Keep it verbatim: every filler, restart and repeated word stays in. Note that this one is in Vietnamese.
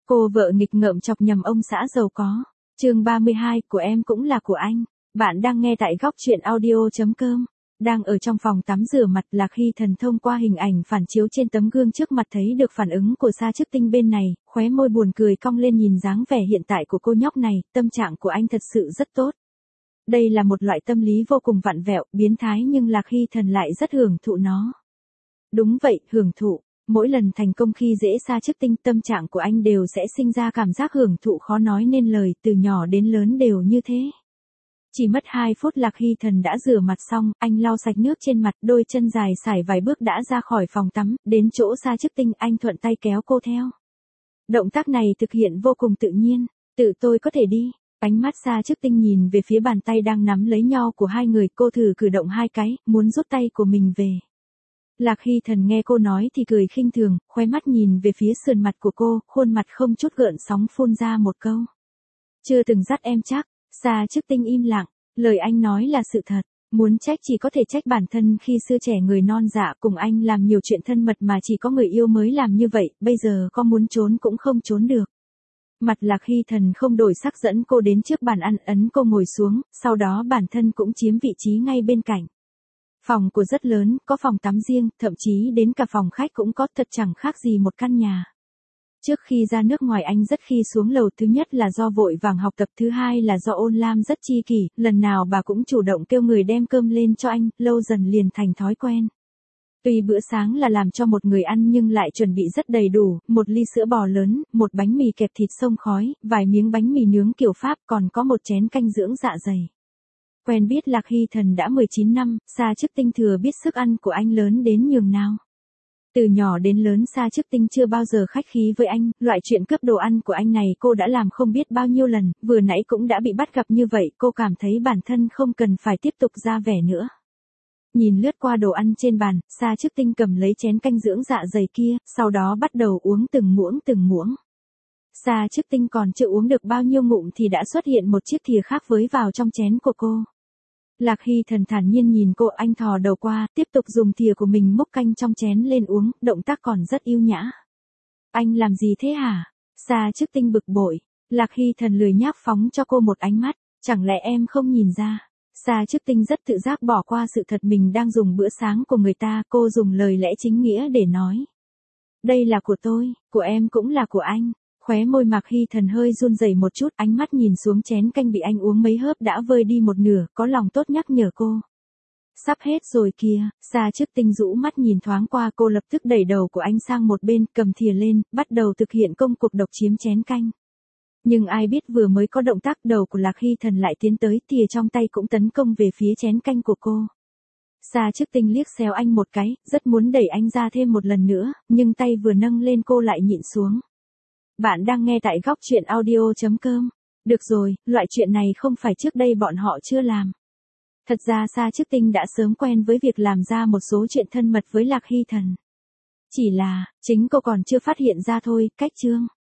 Cô vợ nghịch ngợm chọc nhầm ông xã giàu có. Chương ba mươi hai, của em cũng là của anh. Bạn đang nghe tại góc truyện audio chấm com. Đang ở trong phòng tắm rửa mặt là khi Thần thông qua hình ảnh phản chiếu trên tấm gương trước mặt thấy được phản ứng của Sa Chức Tinh bên này, khóe môi buồn cười cong lên nhìn dáng vẻ hiện tại của cô nhóc này, tâm trạng của anh thật sự rất tốt. Đây là một loại tâm lý vô cùng vặn vẹo, biến thái nhưng là khi Thần lại rất hưởng thụ nó. Đúng vậy, hưởng thụ. Mỗi lần thành công khi dễ Sa Chức Tinh, tâm trạng của anh đều sẽ sinh ra cảm giác hưởng thụ khó nói nên lời, từ nhỏ đến lớn đều như thế. Chỉ mất hai phút là khi Thần đã rửa mặt xong, anh lau sạch nước trên mặt, đôi chân dài sải vài bước đã ra khỏi phòng tắm, đến chỗ Sa Chức Tinh, anh thuận tay kéo cô theo. Động tác này thực hiện vô cùng tự nhiên, tự tôi có thể đi. Ánh mắt Sa Chức Tinh nhìn về phía bàn tay đang nắm lấy nhau của hai người, cô thử cử động hai cái, muốn rút tay của mình về. Lạc Hy Thần nghe cô nói thì cười khinh thường, khóe mắt nhìn về phía sườn mặt của cô, khuôn mặt không chút gợn sóng phun ra một câu. Chưa từng dắt em chắc. Sa Chức Tinh im lặng, lời anh nói là sự thật, muốn trách chỉ có thể trách bản thân khi xưa trẻ người non dạ cùng anh làm nhiều chuyện thân mật mà chỉ có người yêu mới làm như vậy, bây giờ có muốn trốn cũng không trốn được. Mặt Lạc Hy Thần không đổi sắc dẫn cô đến trước bàn ăn, ấn cô ngồi xuống, sau đó bản thân cũng chiếm vị trí ngay bên cạnh. Phòng của rất lớn, có phòng tắm riêng, thậm chí đến cả phòng khách cũng có, thật chẳng khác gì một căn nhà. Trước khi ra nước ngoài anh rất khi xuống lầu, thứ nhất là do vội vàng học tập, thứ hai là do Ôn Lam rất chi kỷ, lần nào bà cũng chủ động kêu người đem cơm lên cho anh, lâu dần liền thành thói quen. Tuy bữa sáng là làm cho một người ăn nhưng lại chuẩn bị rất đầy đủ, một ly sữa bò lớn, một bánh mì kẹp thịt xông khói, vài miếng bánh mì nướng kiểu Pháp, còn có một chén canh dưỡng dạ dày. Quen biết Lạc Hy Thần đã mười chín năm, Sa Chức Tinh thừa biết sức ăn của anh lớn đến nhường nào. Từ nhỏ đến lớn Sa Chức Tinh chưa bao giờ khách khí với anh, loại chuyện cướp đồ ăn của anh này cô đã làm không biết bao nhiêu lần, vừa nãy cũng đã bị bắt gặp như vậy, cô cảm thấy bản thân không cần phải tiếp tục ra vẻ nữa. Nhìn lướt qua đồ ăn trên bàn, Sa Chức Tinh cầm lấy chén canh dưỡng dạ dày kia, sau đó bắt đầu uống từng muỗng từng muỗng. Sa Chức Tinh còn chưa uống được bao nhiêu ngụm thì đã xuất hiện một chiếc thìa khác với vào trong chén của cô. Lạc Hy Thần thản nhiên nhìn cô, anh thò đầu qua, tiếp tục dùng thìa của mình múc canh trong chén lên uống, động tác còn rất yêu nhã. Anh làm gì thế hả? Sa Chức Tinh bực bội. Lạc Hy Thần lười nhác phóng cho cô một ánh mắt, chẳng lẽ em không nhìn ra? Sa Chức Tinh rất tự giác bỏ qua sự thật mình đang dùng bữa sáng của người ta, cô dùng lời lẽ chính nghĩa để nói. Đây là của tôi, của em cũng là của anh. Khóe môi Mạc Hy Thần hơi run rẩy một chút, ánh mắt nhìn xuống chén canh bị anh uống mấy hớp đã vơi đi một nửa, có lòng tốt nhắc nhở cô. Sắp hết rồi kìa. Sa Chức Tinh rũ mắt nhìn thoáng qua cô, lập tức đẩy đầu của anh sang một bên, cầm thìa lên, bắt đầu thực hiện công cuộc độc chiếm chén canh. Nhưng ai biết vừa mới có động tác, đầu của Lạc Hy Thần lại tiến tới, thìa trong tay cũng tấn công về phía chén canh của cô. Sa Chức Tinh liếc xéo anh một cái, rất muốn đẩy anh ra thêm một lần nữa, nhưng tay vừa nâng lên cô lại nhịn xuống. Bạn đang nghe tại góc truyện audio chấm com. Được rồi, loại chuyện này không phải trước đây bọn họ chưa làm. Thật ra Sa Chức Tinh đã sớm quen với việc làm ra một số chuyện thân mật với Lạc Hy Thần. Chỉ là, chính cô còn chưa phát hiện ra thôi. Cách chương